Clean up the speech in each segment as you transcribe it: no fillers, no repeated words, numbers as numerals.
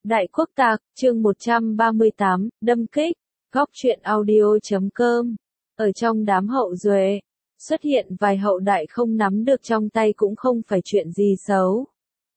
Đại Quốc Tạc, chương 138, đâm kích, góc truyện audio.com. Ở trong đám hậu duệ, xuất hiện vài hậu đại không nắm được trong tay cũng không phải chuyện gì xấu.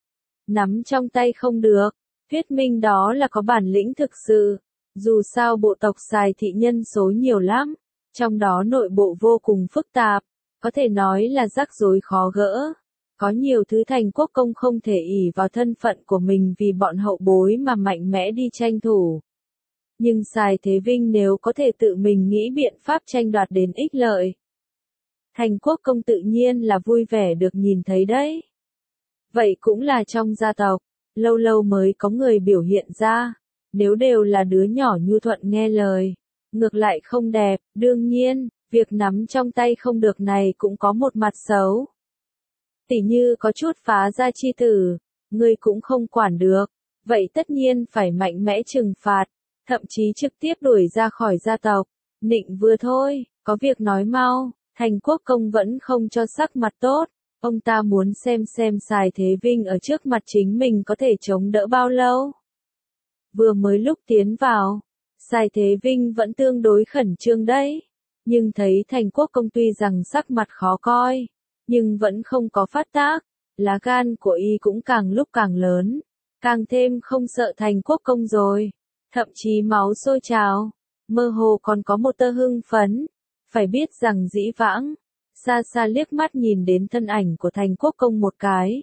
Nắm trong tay không được, thuyết minh đó là có bản lĩnh thực sự. Dù sao bộ tộc Sài thị nhân số nhiều lắm, trong đó nội bộ vô cùng phức tạp, có thể nói là rắc rối khó gỡ. Có nhiều thứ Thành Quốc Công không thể ỷ vào thân phận của mình vì bọn hậu bối mà mạnh mẽ đi tranh thủ. Nhưng Sài Thế Vinh nếu có thể tự mình nghĩ biện pháp tranh đoạt đến ích lợi, Thành Quốc Công tự nhiên là vui vẻ được nhìn thấy đấy. Vậy cũng là trong gia tộc, lâu lâu mới có người biểu hiện ra, nếu đều là đứa nhỏ nhu thuận nghe lời, ngược lại không đẹp, đương nhiên, việc nắm trong tay không được này cũng có một mặt xấu. Tỉ như có chút phá gia chi tử, ngươi cũng không quản được, vậy tất nhiên phải mạnh mẽ trừng phạt, thậm chí trực tiếp đuổi ra khỏi gia tộc. Nịnh vừa thôi, có việc nói mau, Thành Quốc Công vẫn không cho sắc mặt tốt, ông ta muốn xem Sài Thế Vinh ở trước mặt chính mình có thể chống đỡ bao lâu. Vừa mới lúc tiến vào, Sài Thế Vinh vẫn tương đối khẩn trương đấy, nhưng thấy Thành Quốc Công tuy rằng sắc mặt khó coi, nhưng vẫn không có phát tác, lá gan của y cũng càng lúc càng lớn, càng thêm không sợ Thành Quốc Công rồi, thậm chí máu sôi trào, mơ hồ còn có một tơ hưng phấn, phải biết rằng dĩ vãng, xa xa liếc mắt nhìn đến thân ảnh của Thành Quốc Công một cái,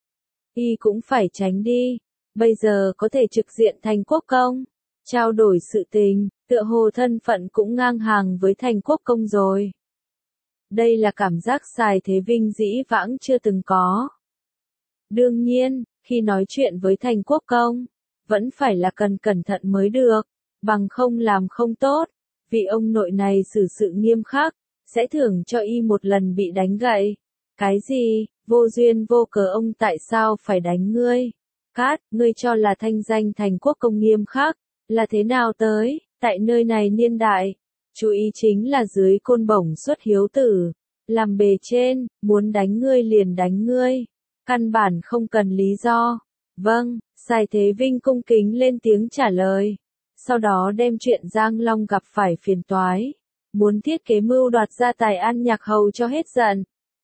y cũng phải tránh đi, bây giờ có thể trực diện Thành Quốc Công, trao đổi sự tình, tựa hồ thân phận cũng ngang hàng với Thành Quốc Công rồi. Đây là cảm giác Sài Thế Vinh dĩ vãng chưa từng có. Đương nhiên, khi nói chuyện với Thành Quốc Công, vẫn phải là cẩn thận mới được, bằng không làm không tốt, vì ông nội này xử sự nghiêm khắc, sẽ thưởng cho y một lần bị đánh gậy. Cái gì, vô duyên vô cớ ông tại sao phải đánh ngươi? Cát, ngươi cho là thanh danh Thành Quốc Công nghiêm khắc, là thế nào tới, tại nơi này niên đại? Chú ý chính là dưới côn bổng xuất hiếu tử, làm bề trên, muốn đánh ngươi liền đánh ngươi, căn bản không cần lý do. Vâng, Sài Thế Vinh cung kính lên tiếng trả lời, sau đó đem chuyện Giang Long gặp phải phiền toái, muốn thiết kế mưu đoạt gia tài An Nhạc Hầu cho hết giận.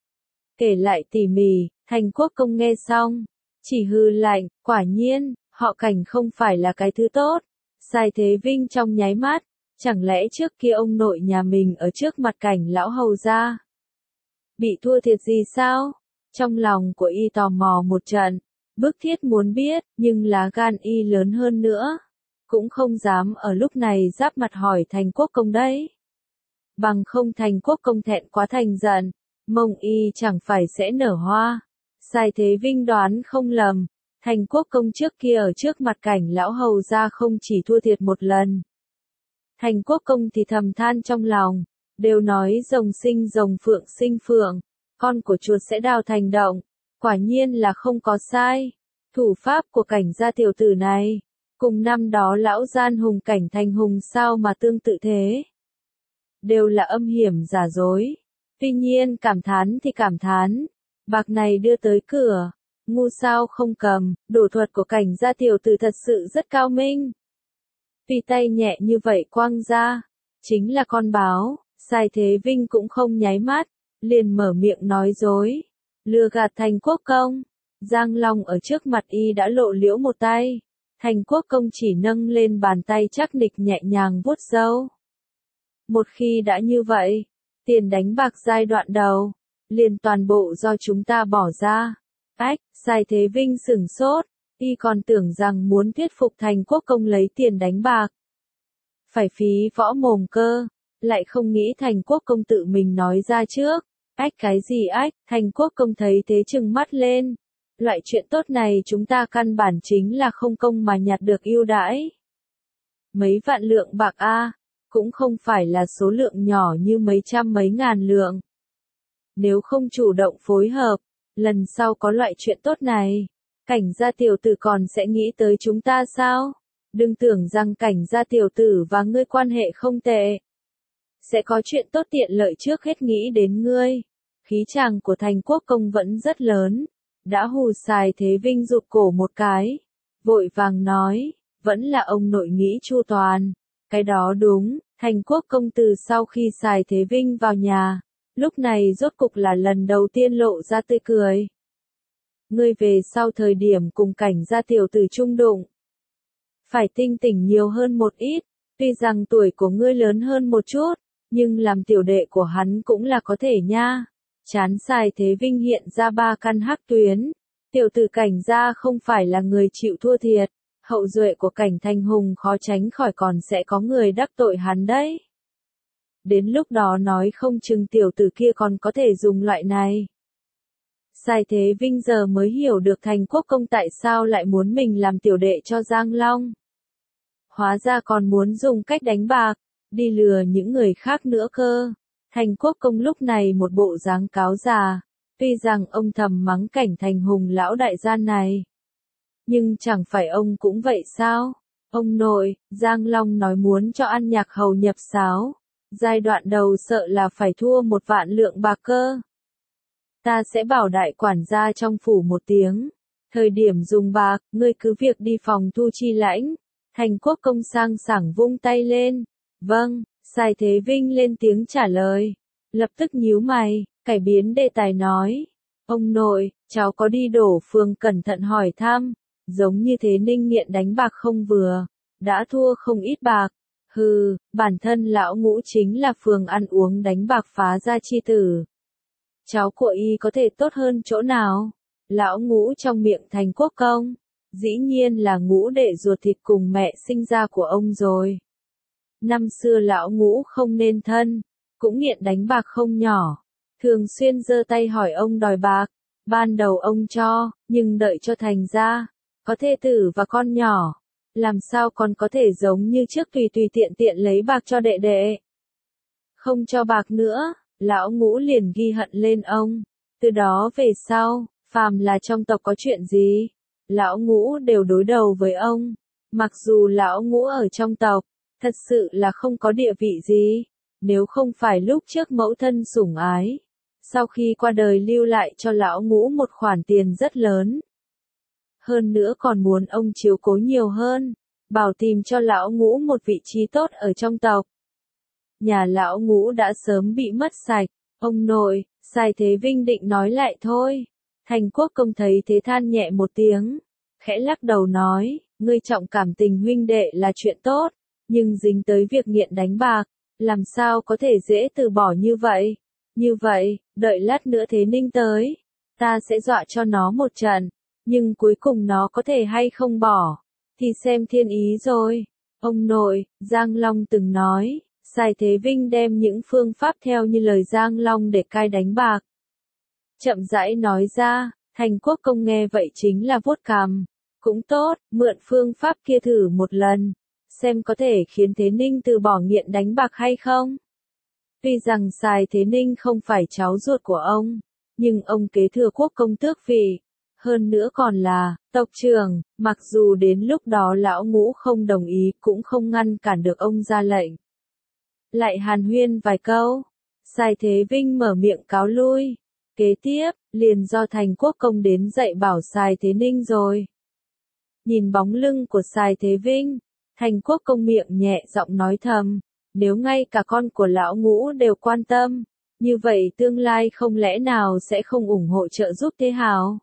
Kể lại tỉ mỉ, Thành Quốc Công nghe xong, chỉ hừ lạnh, quả nhiên, họ Cảnh không phải là cái thứ tốt. Sài Thế Vinh trong nháy mắt, chẳng lẽ trước kia ông nội nhà mình ở trước mặt Cảnh lão hầu gia bị thua thiệt gì sao? Trong lòng của y tò mò một trận, bức thiết muốn biết, nhưng lá gan y lớn hơn nữa, cũng không dám ở lúc này giáp mặt hỏi Thành Quốc Công đấy. Bằng không Thành Quốc Công thẹn quá thành giận, mông y chẳng phải sẽ nở hoa. Sài Thế Vinh đoán không lầm, Thành Quốc Công trước kia ở trước mặt Cảnh lão hầu gia không chỉ thua thiệt một lần. Thành Quốc Công thì thầm than trong lòng, đều nói rồng sinh rồng phượng sinh phượng, con của chuột sẽ đào thành động, quả nhiên là không có sai. Thủ pháp của Cảnh gia tiểu tử này, cùng năm đó lão gian hùng Cảnh Thành Hùng sao mà tương tự thế. Đều là âm hiểm giả dối. Tuy nhiên cảm thán thì cảm thán, bạc này đưa tới cửa, ngu sao không cầm, đổ thuật của Cảnh gia tiểu tử thật sự rất cao minh. Tuy tay nhẹ như vậy quăng ra, chính là con báo, Sài Thế Vinh cũng không nháy mắt, liền mở miệng nói dối, lừa gạt Thành Quốc Công. Giang Long ở trước mặt y đã lộ liễu một tay, Thành Quốc Công chỉ nâng lên bàn tay chắc nịch nhẹ nhàng vuốt râu. Một khi đã như vậy, tiền đánh bạc giai đoạn đầu, liền toàn bộ do chúng ta bỏ ra. Ách, Sài Thế Vinh sửng sốt, y còn tưởng rằng muốn thuyết phục Thành Quốc Công lấy tiền đánh bạc, phải phí võ mồm cơ, lại không nghĩ Thành Quốc Công tự mình nói ra trước. Ách cái gì ách, Thành Quốc Công thấy thế trừng mắt lên. Loại chuyện tốt này chúng ta căn bản chính là không công mà nhặt được ưu đãi. Mấy vạn lượng bạc a, cũng không phải là số lượng nhỏ như mấy trăm mấy ngàn lượng. Nếu không chủ động phối hợp, lần sau có loại chuyện tốt này, Cảnh gia tiểu tử còn sẽ nghĩ tới chúng ta sao? Đừng tưởng rằng Cảnh gia tiểu tử và ngươi quan hệ không tệ, sẽ có chuyện tốt tiện lợi trước hết nghĩ đến ngươi. Khí chàng của Thành Quốc Công vẫn rất lớn, đã hù Sài Thế Vinh rụt cổ một cái. vội vàng nói, vẫn là ông nội nghĩ chu toàn. Cái đó đúng, Thành Quốc công từ sau khi Sài Thế Vinh vào nhà, lúc này rốt cục là lần đầu tiên lộ ra tươi cười. Ngươi về sau thời điểm cùng Cảnh gia tiểu tử chung đụng, phải tinh tỉnh nhiều hơn một ít, tuy rằng tuổi của ngươi lớn hơn một chút, nhưng làm tiểu đệ của hắn cũng là có thể nha. Chán Sài Thế Vinh hiện ra ba căn hắc tuyến, tiểu tử Cảnh gia không phải là người chịu thua thiệt, hậu duệ của Cảnh Thanh Hùng khó tránh khỏi còn sẽ có người đắc tội hắn đấy. Đến lúc đó nói không chừng tiểu tử kia còn có thể dùng loại này. Sài Thế Vinh giờ mới hiểu được Thành Quốc công tại sao lại muốn mình làm tiểu đệ cho Giang Long. Hóa ra còn muốn dùng cách đánh bạc, đi lừa những người khác nữa cơ. Thành Quốc công lúc này một bộ dáng cáo già, tuy rằng ông thầm mắng Cảnh Thanh Hùng lão đại gian này. Nhưng chẳng phải ông cũng vậy sao? Ông nội, Giang Long nói muốn cho An Nhạc Hầu nhập sáo. Giai đoạn đầu sợ là phải thua 1 vạn lượng bạc cơ. Ta sẽ bảo đại quản gia trong phủ một tiếng. Thời điểm dùng bạc, ngươi cứ việc đi phòng thu chi lãnh. Thành Quốc công sang sảng vung tay lên. Vâng, Sài Thế Vinh lên tiếng trả lời. Lập tức nhíu mày, cải biến đề tài nói. Ông nội, cháu có đi Đổ Phường cẩn thận hỏi thăm. Giống như thế Ninh nghiện đánh bạc không vừa. Đã thua không ít bạc. Hừ, bản thân lão Ngũ chính là phường ăn uống đánh bạc phá ra chi tử. Cháu của y có thể tốt hơn chỗ nào? Lão Ngũ trong miệng Thành Quốc công, dĩ nhiên là Ngũ đệ ruột thịt cùng mẹ sinh ra của ông rồi. Năm xưa lão Ngũ không nên thân, cũng nghiện đánh bạc không nhỏ, thường xuyên giơ tay hỏi ông đòi bạc, ban đầu ông cho, nhưng đợi cho thành ra, có thê tử và con nhỏ. Làm sao còn có thể giống như trước tùy tùy tiện tiện lấy bạc cho đệ đệ. Không cho bạc nữa, lão Ngũ liền ghi hận lên ông. Từ đó về sau, phàm là trong tộc có chuyện gì, lão Ngũ đều đối đầu với ông. Mặc dù lão Ngũ ở trong tộc, thật sự là không có địa vị gì. Nếu không phải lúc trước mẫu thân sủng ái, sau khi qua đời lưu lại cho lão Ngũ một khoản tiền rất lớn. Hơn nữa còn muốn ông chiếu cố nhiều hơn, bảo tìm cho lão Ngũ một vị trí tốt ở trong tộc. Nhà lão Ngũ đã sớm bị mất sạch, ông nội, Sài Thế Vinh định nói lại thôi. Thành Quốc công thấy thế than nhẹ một tiếng, khẽ lắc đầu nói, ngươi trọng cảm tình huynh đệ là chuyện tốt, nhưng dính tới việc nghiện đánh bạc, làm sao có thể dễ từ bỏ như vậy. Như vậy, đợi lát nữa Thế Ninh tới, ta sẽ dọa cho nó một trận. Nhưng cuối cùng nó có thể hay không bỏ, thì xem thiên ý rồi. Ông nội, Giang Long từng nói, Sài Thế Vinh đem những phương pháp theo như lời Giang Long để cai đánh bạc. Chậm rãi nói ra, Thành Quốc công nghe vậy chính là vuốt cằm. Cũng tốt, mượn phương pháp kia thử một lần, xem có thể khiến Thế Ninh từ bỏ nghiện đánh bạc hay không. Tuy rằng Sài Thế Ninh không phải cháu ruột của ông, nhưng ông kế thừa quốc công tước vị. Hơn nữa còn là tộc trưởng, mặc dù đến lúc đó lão Ngũ không đồng ý cũng không ngăn cản được ông ra lệnh. Lại hàn huyên vài câu, Sài Thế Vinh mở miệng cáo lui. Kế tiếp, liền do Thành Quốc công đến dạy bảo Sài Thế Ninh rồi. Nhìn bóng lưng của Sài Thế Vinh, Thành Quốc công miệng nhẹ giọng nói thầm, nếu ngay cả con của lão Ngũ đều quan tâm, như vậy tương lai không lẽ nào sẽ không ủng hộ trợ giúp Thế Hào.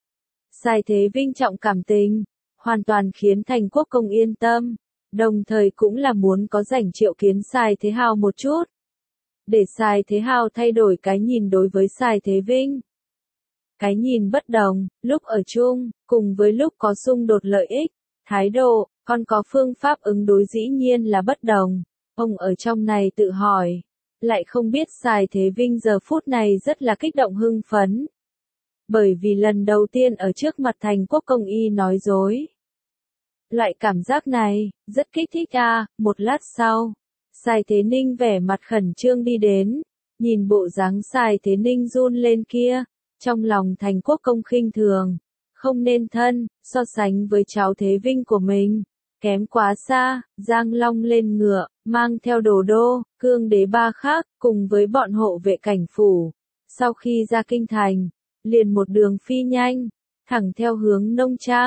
Sài Thế Vinh trọng cảm tình, hoàn toàn khiến Thành Quốc công yên tâm, đồng thời cũng là muốn có rảnh triệu kiến Sài Thế Hào một chút. Để Sài Thế Hào thay đổi cái nhìn đối với Sài Thế Vinh. Cái nhìn bất đồng, lúc ở chung, cùng với lúc có xung đột lợi ích, thái độ, còn có phương pháp ứng đối dĩ nhiên là bất đồng. Ông ở trong này tự hỏi, lại không biết Sài Thế Vinh giờ phút này rất là kích động hưng phấn. Bởi vì lần đầu tiên ở trước mặt Thành Quốc công y nói dối. Loại cảm giác này, rất kích thích à. Một lát sau, Sài Thế Ninh vẻ mặt khẩn trương đi đến, nhìn bộ dáng Sài Thế Ninh run lên kia, trong lòng Thành Quốc công khinh thường, không nên thân, so sánh với cháu Thế Vinh của mình, kém quá xa. Giang Long lên ngựa, mang theo Đồ Đô, Cương Đế ba khác, cùng với bọn hộ vệ cảnh phủ. Sau khi ra kinh thành, liền một đường phi nhanh, thẳng theo hướng nông trang.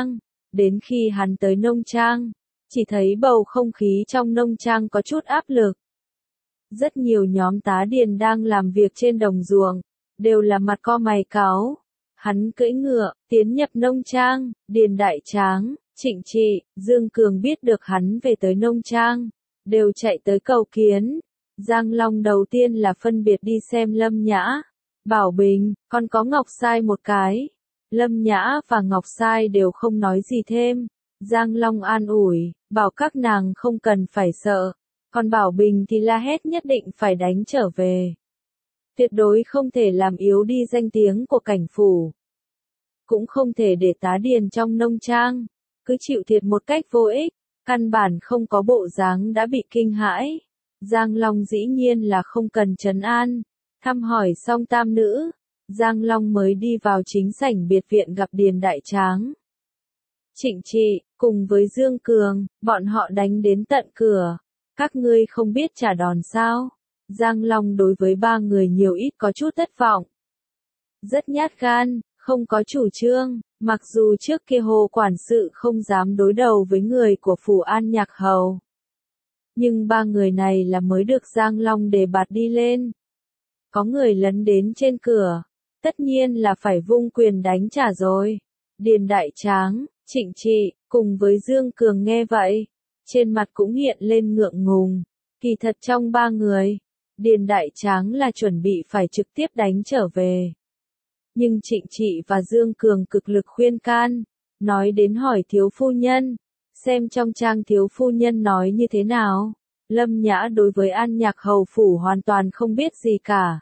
Đến khi hắn tới nông trang, chỉ thấy bầu không khí trong nông trang có chút áp lực. Rất nhiều nhóm tá điền đang làm việc trên đồng ruộng, đều là mặt co mày cáu. Hắn cưỡi ngựa, tiến nhập nông trang, Điền Đại Tráng, Trịnh Trị, Dương Cường biết được hắn về tới nông trang, đều chạy tới cầu kiến. Giang Long đầu tiên là phân biệt đi xem Lâm Nhã, Bảo Bình, còn có Ngọc Sai một cái. Lâm Nhã và Ngọc Sai đều không nói gì thêm. Giang Long an ủi, bảo các nàng không cần phải sợ. Còn Bảo Bình thì la hét nhất định phải đánh trở về. Tuyệt đối không thể làm yếu đi danh tiếng của cảnh phủ. Cũng không thể để tá điền trong nông trang, cứ chịu thiệt một cách vô ích, căn bản không có bộ dáng đã bị kinh hãi. Giang Long dĩ nhiên là không cần trấn an. Thăm hỏi xong tam nữ, Giang Long mới đi vào chính sảnh biệt viện gặp Điền Đại Tráng. Trịnh Trị, cùng với Dương Cường, bọn họ đánh đến tận cửa. Các ngươi không biết trả đòn sao? Giang Long đối với ba người nhiều ít có chút thất vọng. Rất nhát gan, không có chủ trương, mặc dù trước kia Hồ quản sự không dám đối đầu với người của phủ An Nhạc Hầu. Nhưng ba người này là mới được Giang Long đề bạt đi lên. Có người lấn đến trên cửa, tất nhiên là phải vung quyền đánh trả rồi. Điền Đại Tráng, Trịnh Trị, cùng với Dương Cường nghe vậy, trên mặt cũng hiện lên ngượng ngùng. Kỳ thật trong ba người, Điền Đại Tráng là chuẩn bị phải trực tiếp đánh trở về. Nhưng Trịnh Trị và Dương Cường cực lực khuyên can, nói đến hỏi thiếu phu nhân, xem trong trang thiếu phu nhân nói như thế nào. Lâm Nhã đối với An Nhạc Hầu phủ hoàn toàn không biết gì cả.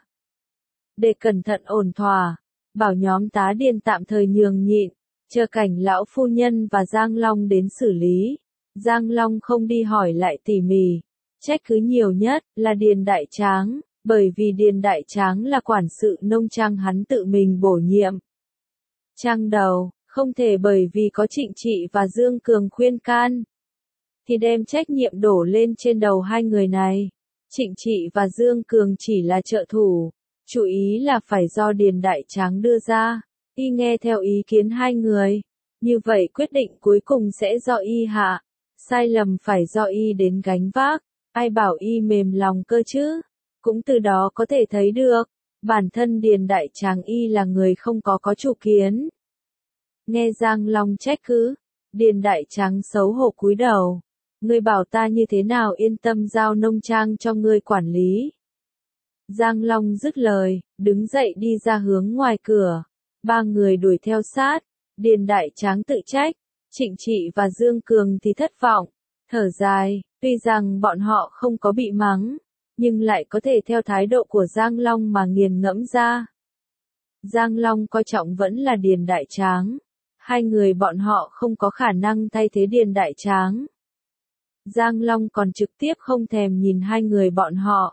Để cẩn thận ổn thỏa, bảo nhóm tá điền tạm thời nhường nhịn, chờ cảnh lão phu nhân và Giang Long đến xử lý. Giang Long không đi hỏi lại tỉ mỉ, trách cứ nhiều nhất là Điền Đại Tráng, bởi vì Điền Đại Tráng là quản sự nông trang hắn tự mình bổ nhiệm. Trang đầu, không thể bởi vì có Trịnh Trị và Dương Cường khuyên can, thì đem trách nhiệm đổ lên trên đầu hai người này. Trịnh Trị và Dương Cường chỉ là trợ thủ, chủ ý là phải do Điền Đại Tráng đưa ra, y nghe theo ý kiến hai người. Như vậy quyết định cuối cùng sẽ do y hạ, sai lầm phải do y đến gánh vác, ai bảo y mềm lòng cơ chứ. Cũng từ đó có thể thấy được, bản thân Điền Đại Tráng y là người không có chủ kiến. Nghe Giang Long trách cứ, Điền Đại Tráng xấu hổ cúi đầu. Ngươi bảo ta như thế nào yên tâm giao nông trang cho ngươi quản lý. Giang Long dứt lời, đứng dậy đi ra hướng ngoài cửa. Ba người đuổi theo sát, Điền Đại Tráng tự trách, Trịnh Trị và Dương Cường thì thất vọng, thở dài, tuy rằng bọn họ không có bị mắng, nhưng lại có thể theo thái độ của Giang Long mà nghiền ngẫm ra. Giang Long coi trọng vẫn là Điền Đại Tráng, hai người bọn họ không có khả năng thay thế Điền Đại Tráng. Giang Long còn trực tiếp không thèm nhìn hai người bọn họ.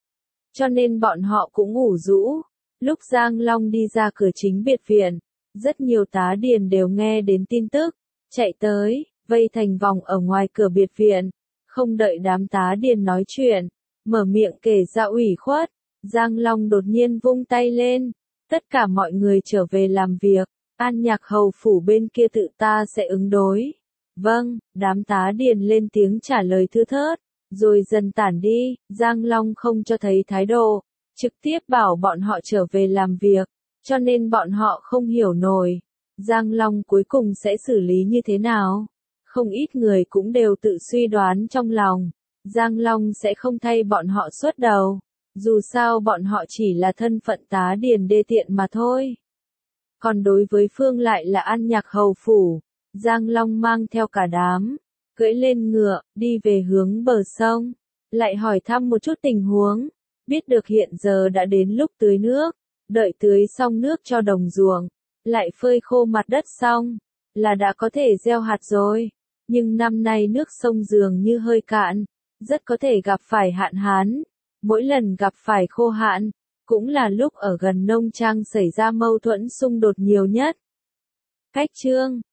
Cho nên bọn họ cũng ngủ rũ. Lúc Giang Long đi ra cửa chính biệt viện, rất nhiều tá điền đều nghe đến tin tức, chạy tới, vây thành vòng ở ngoài cửa biệt viện. Không đợi đám tá điền nói chuyện, mở miệng kể ra ủy khuất, Giang Long đột nhiên vung tay lên. Tất cả mọi người trở về làm việc, An Nhạc Hầu phủ bên kia tự ta sẽ ứng đối. Vâng, đám tá điền lên tiếng trả lời thưa thớt, rồi dần tản đi. Giang Long không cho thấy thái độ, trực tiếp bảo bọn họ trở về làm việc, cho nên bọn họ không hiểu nổi. Giang Long cuối cùng sẽ xử lý như thế nào? Không ít người cũng đều tự suy đoán trong lòng, Giang Long sẽ không thay bọn họ xuất đầu, dù sao bọn họ chỉ là thân phận tá điền đê tiện mà thôi. Còn đối với Phương lại là An Nhạc Hầu phủ. Giang Long mang theo cả đám, cưỡi lên ngựa, đi về hướng bờ sông, lại hỏi thăm một chút tình huống, biết được hiện giờ đã đến lúc tưới nước, đợi tưới xong nước cho đồng ruộng, lại phơi khô mặt đất xong, là đã có thể gieo hạt rồi, nhưng năm nay nước sông dường như hơi cạn, rất có thể gặp phải hạn hán, mỗi lần gặp phải khô hạn, cũng là lúc ở gần nông trang xảy ra mâu thuẫn xung đột nhiều nhất. Cách chương